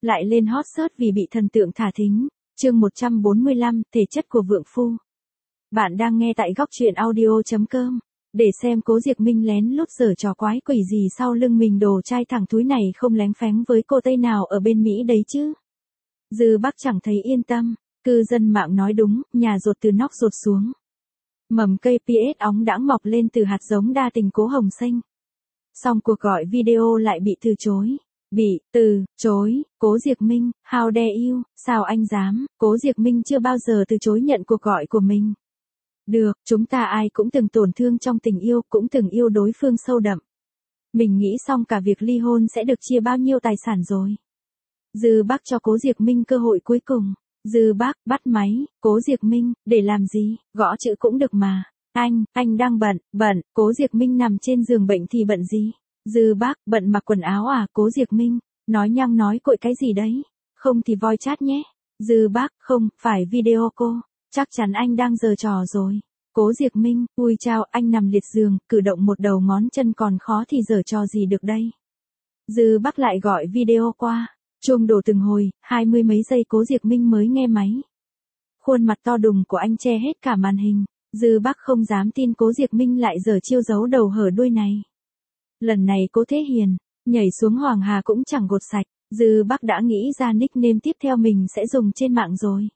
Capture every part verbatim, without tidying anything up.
lại lên hot search vì bị thần tượng thả thính. Chương một trăm bốn mươi lăm, thể chất của vượng phu. Bạn đang nghe tại góc truyện audio chấm com. Để xem Cố Diệc Minh lén lút giở trò quái quỷ gì sau lưng mình, đồ trai thẳng thúi này không lén phén với cô Tây nào ở bên Mỹ đấy chứ. Dư Bắc chẳng thấy yên tâm, cư dân mạng nói đúng, nhà rột từ nóc rột xuống. Mầm cây pê ét óng đãng mọc lên từ hạt giống đa tình Cố Hồng Xanh. Xong cuộc gọi video lại bị từ chối. Bị từ chối, Cố Diệc Minh, how dare you, sao anh dám, Cố Diệc Minh chưa bao giờ từ chối nhận cuộc gọi của mình. Được, chúng ta ai cũng từng tổn thương trong tình yêu, cũng từng yêu đối phương sâu đậm. Mình nghĩ xong cả việc ly hôn sẽ được chia bao nhiêu tài sản rồi. Dư Bắc cho Cố Diệc Minh cơ hội cuối cùng. Dư Bắc bắt máy, Cố Diệc Minh, để làm gì, gõ chữ cũng được mà. Anh, anh đang bận, bận, Cố Diệc Minh nằm trên giường bệnh thì bận gì? Dư Bắc, bận mặc quần áo à? Cố Diệc Minh, nói nhăng nói cội cái gì đấy? Không thì voice chat nhé. Dư Bắc, không, phải video cô. Chắc chắn anh đang giở trò rồi. Cố Diệc Minh, ui chao, anh nằm liệt giường, cử động một đầu ngón chân còn khó thì giở trò gì được đây. Dư Bắc lại gọi video qua. Chuông đổ từng hồi, hai mươi mấy giây Cố Diệc Minh mới nghe máy. Khuôn mặt to đùng của anh che hết cả màn hình. Dư Bắc không dám tin Cố Diệc Minh lại giở chiêu giấu đầu hở đuôi này. Lần này Cố Thế Hiền, nhảy xuống Hoàng Hà cũng chẳng gột sạch. Dư Bắc đã nghĩ ra nickname tiếp theo mình sẽ dùng trên mạng rồi.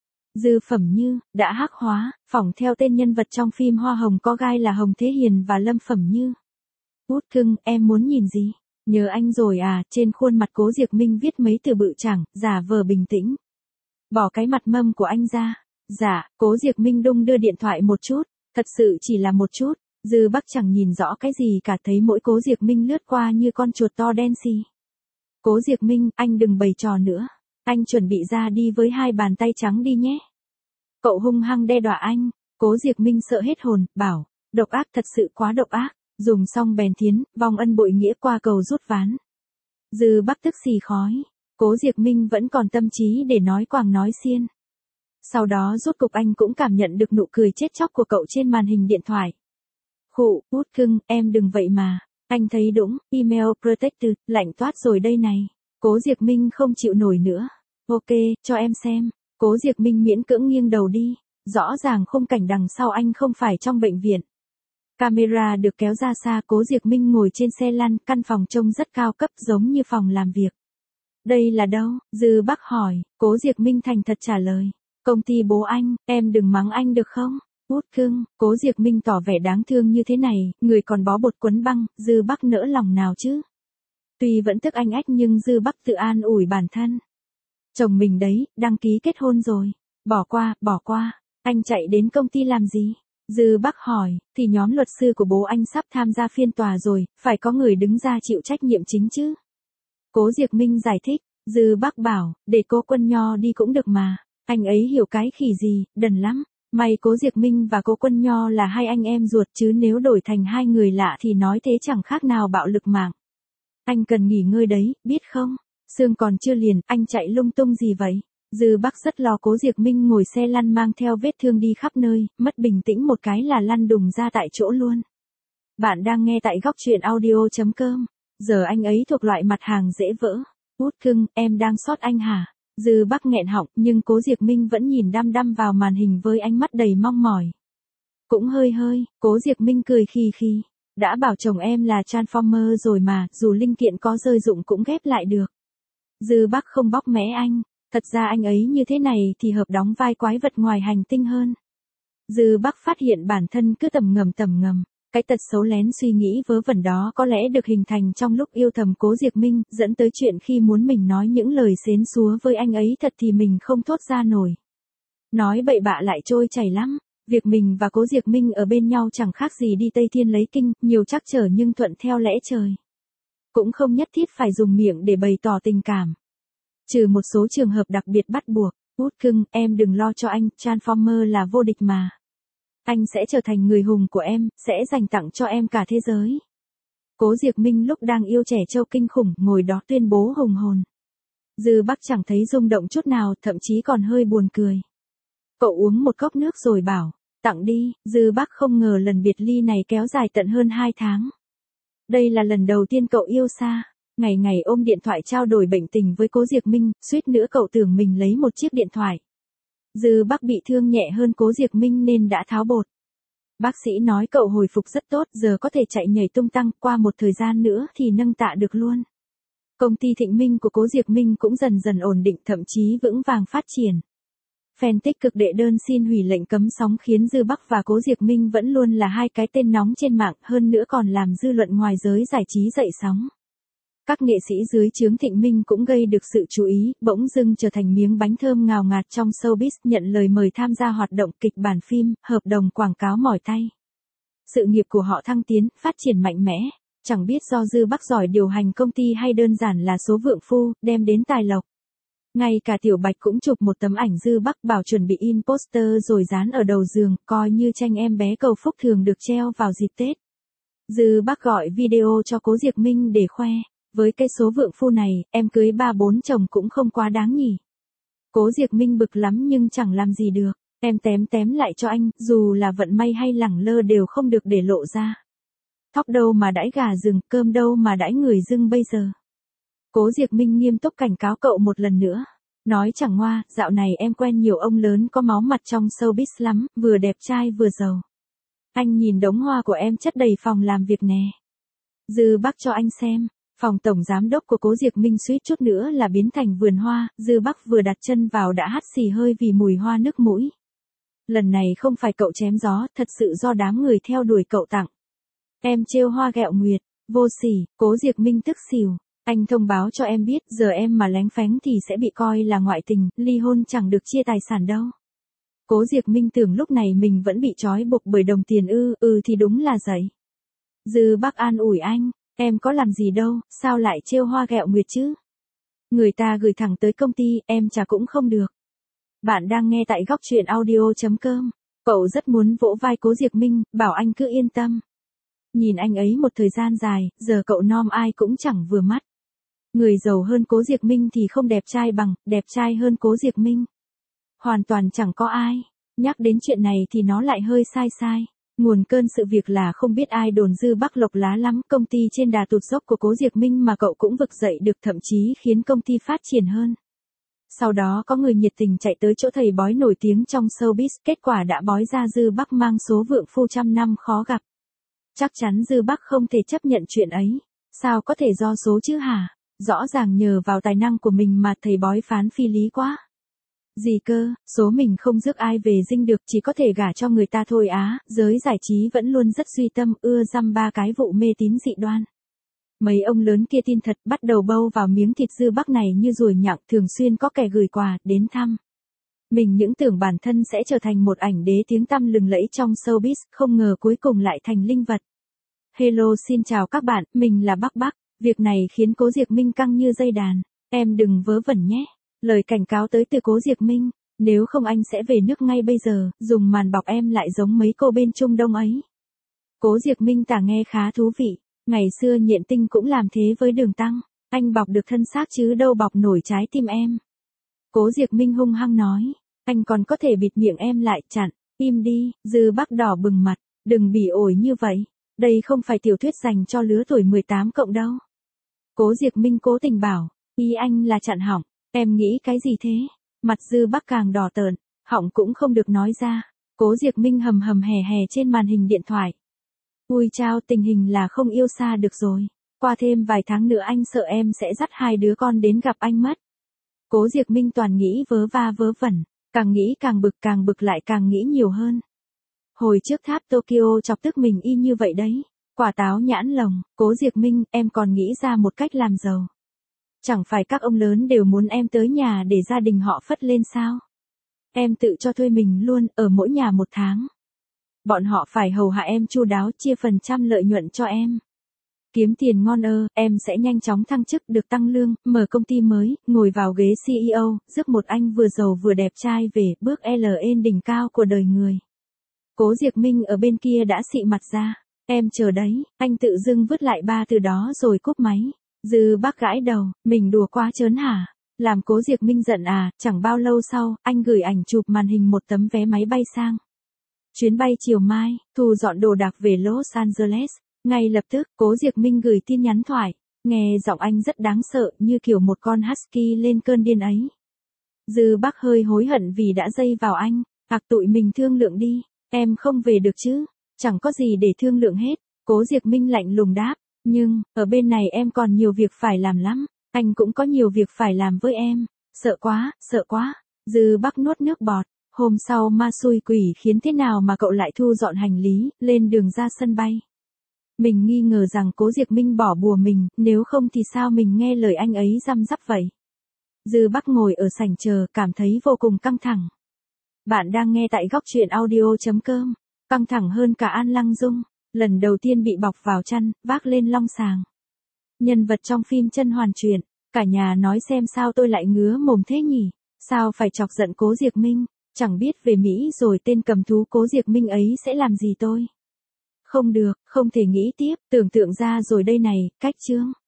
Dư Phẩm Như, đã hắc hóa, phỏng theo tên nhân vật trong phim Hoa Hồng Có Gai là Hồng Thế Hiền và Lâm Phẩm Như. Út cưng, em muốn nhìn gì? Nhớ anh rồi à? Trên khuôn mặt Cố Diệc Minh viết mấy từ bự chẳng, giả vờ bình tĩnh. Bỏ cái mặt mâm của anh ra. Dạ, Cố Diệc Minh đung đưa điện thoại một chút, thật sự chỉ là một chút. Dư Bắc chẳng nhìn rõ cái gì cả, thấy mỗi Cố Diệc Minh lướt qua như con chuột to đen xì. Cố Diệc Minh, anh đừng bày trò nữa. Anh chuẩn bị ra đi với hai bàn tay trắng đi nhé. Cậu hung hăng đe dọa anh. Cố Diệc Minh sợ hết hồn, bảo, độc ác, thật sự quá độc ác. Dùng xong bèn thiến, vong ân bội nghĩa qua cầu rút ván. Dư Bắc tức xì khói. Cố Diệc Minh vẫn còn tâm trí để nói quàng nói xiên. Sau đó rốt cục anh cũng cảm nhận được nụ cười chết chóc của cậu trên màn hình điện thoại. Khụ, Út cưng, em đừng vậy mà. Anh thấy đúng, email protected, lạnh toát rồi đây này. Cố Diệc Minh không chịu nổi nữa. Ok, cho em xem. Cố Diệc Minh miễn cưỡng nghiêng đầu đi. Rõ ràng khung cảnh đằng sau anh không phải trong bệnh viện. Camera được kéo ra xa, Cố Diệc Minh ngồi trên xe lăn, căn phòng trông rất cao cấp giống như phòng làm việc. Đây là đâu? Dư Bắc hỏi. Cố Diệc Minh thành thật trả lời. Công ty bố anh, em đừng mắng anh được không? Út cưng, Cố Diệc Minh tỏ vẻ đáng thương như thế này, người còn bó bột quấn băng, Dư Bắc nỡ lòng nào chứ? Tuy vẫn tức anh ách nhưng Dư Bắc tự an ủi bản thân. Chồng mình đấy, đăng ký kết hôn rồi. Bỏ qua, bỏ qua. Anh chạy đến công ty làm gì? Dư Bắc hỏi, thì nhóm luật sư của bố anh sắp tham gia phiên tòa rồi, phải có người đứng ra chịu trách nhiệm chính chứ. Cố Diệc Minh giải thích. Dư Bắc bảo, để cô Quân Nho đi cũng được mà. Anh ấy hiểu cái khỉ gì, đần lắm. May Cố Diệc Minh và cô Quân Nho là hai anh em ruột, chứ nếu đổi thành hai người lạ thì nói thế chẳng khác nào bạo lực mạng. Anh cần nghỉ ngơi đấy, biết không? Xương còn chưa liền, anh chạy lung tung gì vậy? Dư Bắc rất lo Cố Diệc Minh ngồi xe lăn mang theo vết thương đi khắp nơi, mất bình tĩnh một cái là lăn đùng ra tại chỗ luôn. Bạn đang nghe tại góc truyện audio chấm com. Giờ anh ấy thuộc loại mặt hàng dễ vỡ. Út cưng, em đang sót anh hả? Dư Bắc nghẹn họng, nhưng Cố Diệc Minh vẫn nhìn đăm đăm vào màn hình với ánh mắt đầy mong mỏi. Cũng hơi hơi, Cố Diệc Minh cười khì khì. Đã bảo chồng em là Transformer rồi mà, dù linh kiện có rơi dụng cũng ghép lại được. Dư Bắc không bóc mẽ anh. Thật ra anh ấy như thế này thì hợp đóng vai quái vật ngoài hành tinh hơn. Dư Bắc phát hiện bản thân cứ tầm ngầm tầm ngầm. Cái tật xấu lén suy nghĩ vớ vẩn đó có lẽ được hình thành trong lúc yêu thầm Cố Diệc Minh, dẫn tới chuyện khi muốn mình nói những lời xến xúa với anh ấy thật thì mình không thốt ra nổi. Nói bậy bạ lại trôi chảy lắm. Việc mình và Cố Diệc Minh ở bên nhau chẳng khác gì đi Tây Thiên lấy kinh, nhiều trắc trở nhưng thuận theo lẽ trời. Cũng không nhất thiết phải dùng miệng để bày tỏ tình cảm. Trừ một số trường hợp đặc biệt bắt buộc. Út cưng, em đừng lo cho anh, Transformer là vô địch mà. Anh sẽ trở thành người hùng của em, sẽ dành tặng cho em cả thế giới. Cố Diệc Minh lúc đang yêu trẻ trâu kinh khủng, ngồi đó tuyên bố hùng hồn. Dư Bắc chẳng thấy rung động chút nào, thậm chí còn hơi buồn cười. Cậu uống một cốc nước rồi bảo, tặng đi. Dư Bắc không ngờ lần biệt ly này kéo dài tận hơn hai tháng. Đây là lần đầu tiên cậu yêu xa. Ngày ngày ôm điện thoại trao đổi bệnh tình với Cố Diệc Minh, suýt nữa cậu tưởng mình lấy một chiếc điện thoại. Dư Bắc bị thương nhẹ hơn Cố Diệc Minh nên đã tháo bột. Bác sĩ nói cậu hồi phục rất tốt, giờ có thể chạy nhảy tung tăng, qua một thời gian nữa thì nâng tạ được luôn. Công ty Thịnh Minh của Cố Diệc Minh cũng dần dần ổn định, thậm chí vững vàng phát triển. Fan tích cực đệ đơn xin hủy lệnh cấm sóng khiến Dư Bắc và Cố Diệc Minh vẫn luôn là hai cái tên nóng trên mạng, hơn nữa còn làm dư luận ngoài giới giải trí dậy sóng. Các nghệ sĩ dưới trướng Thịnh Minh cũng gây được sự chú ý, bỗng dưng trở thành miếng bánh thơm ngào ngạt trong showbiz, nhận lời mời tham gia hoạt động kịch bản phim, hợp đồng quảng cáo mỏi tay. Sự nghiệp của họ thăng tiến, phát triển mạnh mẽ, chẳng biết do Dư Bắc giỏi điều hành công ty hay đơn giản là số vượng phu, đem đến tài lộc. Ngay cả Tiểu Bạch cũng chụp một tấm ảnh Dư Bắc bảo chuẩn bị in poster rồi dán ở đầu giường, coi như tranh em bé cầu phúc thường được treo vào dịp Tết. Dư Bắc gọi video cho Cố Diệc Minh để khoe. Với cái số vượng phu này, em cưới ba bốn chồng cũng không quá đáng nhỉ. Cố Diệc Minh bực lắm nhưng chẳng làm gì được. Em tém tém lại cho anh, dù là vận may hay lẳng lơ đều không được để lộ ra. Thóc đâu mà đãi gà rừng, cơm đâu mà đãi người dưng bây giờ. Cố Diệc Minh nghiêm túc cảnh cáo cậu một lần nữa. Nói chẳng ngoa, dạo này em quen nhiều ông lớn có máu mặt trong showbiz lắm, vừa đẹp trai vừa giàu. Anh nhìn đống hoa của em chất đầy phòng làm việc nè. Dư Bắc cho anh xem. Phòng tổng giám đốc của Cố Diệc Minh suýt chút nữa là biến thành vườn hoa, Dư Bắc vừa đặt chân vào đã hắt xì hơi vì mùi hoa nước mũi. Lần này không phải cậu chém gió, thật sự do đám người theo đuổi cậu tặng. Em trêu hoa ghẹo nguyệt, vô sỉ, Cố Diệc Minh tức xỉu. Anh thông báo cho em biết, giờ em mà lén phén thì sẽ bị coi là ngoại tình, ly hôn chẳng được chia tài sản đâu. Cố Diệc Minh tưởng lúc này mình vẫn bị trói buộc bởi đồng tiền ư, ừ thì đúng là vậy. Dư Bắc an ủi anh. Em có làm gì đâu, sao lại trêu hoa ghẹo nguyệt chứ? Người ta gửi thẳng tới công ty, em chả cũng không được. Bạn đang nghe tại góc truyện audio chấm com. Cậu rất muốn vỗ vai Cố Diệc Minh, bảo anh cứ yên tâm. Nhìn anh ấy một thời gian dài, giờ cậu nom ai cũng chẳng vừa mắt. Người giàu hơn Cố Diệc Minh thì không đẹp trai bằng, đẹp trai hơn Cố Diệc Minh. Hoàn toàn chẳng có ai. Nhắc đến chuyện này thì nó lại hơi sai sai. Nguồn cơn sự việc là không biết ai đồn Dư Bắc lộc lá lắm, công ty trên đà tụt dốc của Cố Diệc Minh mà cậu cũng vực dậy được, thậm chí khiến công ty phát triển hơn. Sau đó có người nhiệt tình chạy tới chỗ thầy bói nổi tiếng trong showbiz, kết quả đã bói ra Dư Bắc mang số vượng phu trăm năm khó gặp. Chắc chắn Dư Bắc không thể chấp nhận chuyện ấy. Sao có thể do số chứ hả? Rõ ràng nhờ vào tài năng của mình mà thầy bói phán phi lý quá. Gì cơ, số mình không rước ai về dinh được, chỉ có thể gả cho người ta thôi á. Giới giải trí vẫn luôn rất suy tâm, ưa dăm ba cái vụ mê tín dị đoan. Mấy ông lớn kia tin thật, bắt đầu bâu vào miếng thịt Dư Bắc này như ruồi nhặng, thường xuyên có kẻ gửi quà đến thăm. Mình những tưởng bản thân sẽ trở thành một ảnh đế tiếng tăm lừng lẫy trong showbiz, không ngờ cuối cùng lại thành linh vật. Hello, xin chào các bạn, mình là Bắc Bắc. Việc này khiến Cố Diệc Minh căng như dây đàn. Em đừng vớ vẩn nhé. Lời cảnh cáo tới từ Cố Diệc Minh. Nếu không anh sẽ về nước ngay bây giờ, dùng màn bọc em lại giống mấy cô bên Trung Đông ấy. Cố Diệc Minh tả nghe khá thú vị. Ngày xưa Nhện Tinh cũng làm thế với Đường Tăng. Anh bọc được thân xác chứ đâu bọc nổi trái tim em. Cố Diệc Minh hung hăng nói. Anh còn có thể bịt miệng em lại, chặn. Im đi. Dư Bắc đỏ bừng mặt. Đừng bỉ ổi như vậy. Đây không phải tiểu thuyết dành cho lứa tuổi mười tám cộng đâu. Cố Diệc Minh cố tình bảo. Ý anh là chặn hỏng. Em nghĩ cái gì thế? Mặt Dư Bắc càng đỏ tợn, họng cũng không được nói ra. Cố Diệc Minh hầm hầm hè hè trên màn hình điện thoại. Ui chao, tình hình là không yêu xa được rồi. Qua thêm vài tháng nữa anh sợ em sẽ dắt hai đứa con đến gặp anh mất. Cố Diệc Minh toàn nghĩ vớ va vớ vẩn. Càng nghĩ càng bực, càng bực lại càng nghĩ nhiều hơn. Hồi trước tháp Tokyo chọc tức mình y như vậy đấy. Quả táo nhãn lồng, Cố Diệc Minh, em còn nghĩ ra một cách làm giàu. Chẳng phải các ông lớn đều muốn em tới nhà để gia đình họ phất lên sao? Em tự cho thuê mình luôn, ở mỗi nhà một tháng. Bọn họ phải hầu hạ em chu đáo, chia phần trăm lợi nhuận cho em. Kiếm tiền ngon ơ, em sẽ nhanh chóng thăng chức, được tăng lương, mở công ty mới, ngồi vào ghế xê e ô, rước một anh vừa giàu vừa đẹp trai về, bước lên đỉnh cao của đời người. Cố Diệc Minh ở bên kia đã xị mặt ra. Em chờ đấy, anh tự dưng vứt lại ba từ đó rồi cúp máy. Dư Bắc gãi đầu, mình đùa quá chớn hả? Làm Cố Diệc Minh giận à? Chẳng bao lâu sau, anh gửi ảnh chụp màn hình một tấm vé máy bay sang. Chuyến bay chiều mai, thu dọn đồ đạc về Los Angeles. Ngay lập tức, Cố Diệc Minh gửi tin nhắn thoại. Nghe giọng anh rất đáng sợ như kiểu một con husky lên cơn điên ấy. Dư Bắc hơi hối hận vì đã dây vào anh. Hoặc tụi mình thương lượng đi, em không về được chứ, chẳng có gì để thương lượng hết. Cố Diệc Minh lạnh lùng đáp, nhưng, ở bên này em còn nhiều việc phải làm lắm, anh cũng có nhiều việc phải làm với em. Sợ quá, sợ quá. Dư Bắc nuốt nước bọt. Hôm sau ma xui quỷ khiến thế nào mà cậu lại thu dọn hành lý, lên đường ra sân bay. Mình nghi ngờ rằng Cố Diệc Minh bỏ bùa mình, nếu không thì sao mình nghe lời anh ấy răm rắp vậy. Dư Bắc ngồi ở sảnh chờ, cảm thấy vô cùng căng thẳng. Bạn đang nghe tại góc truyện audio.com. Căng thẳng hơn cả An Lăng Dung, lần đầu tiên bị bọc vào chăn, vác lên long sàng. Nhân vật trong phim Chân Hoàn Truyện, cả nhà nói xem sao tôi lại ngứa mồm thế nhỉ, sao phải chọc giận Cố Diệc Minh, chẳng biết về Mỹ rồi tên cầm thú Cố Diệc Minh ấy sẽ làm gì tôi. Không được, không thể nghĩ tiếp, tưởng tượng ra rồi đây này, cách chương.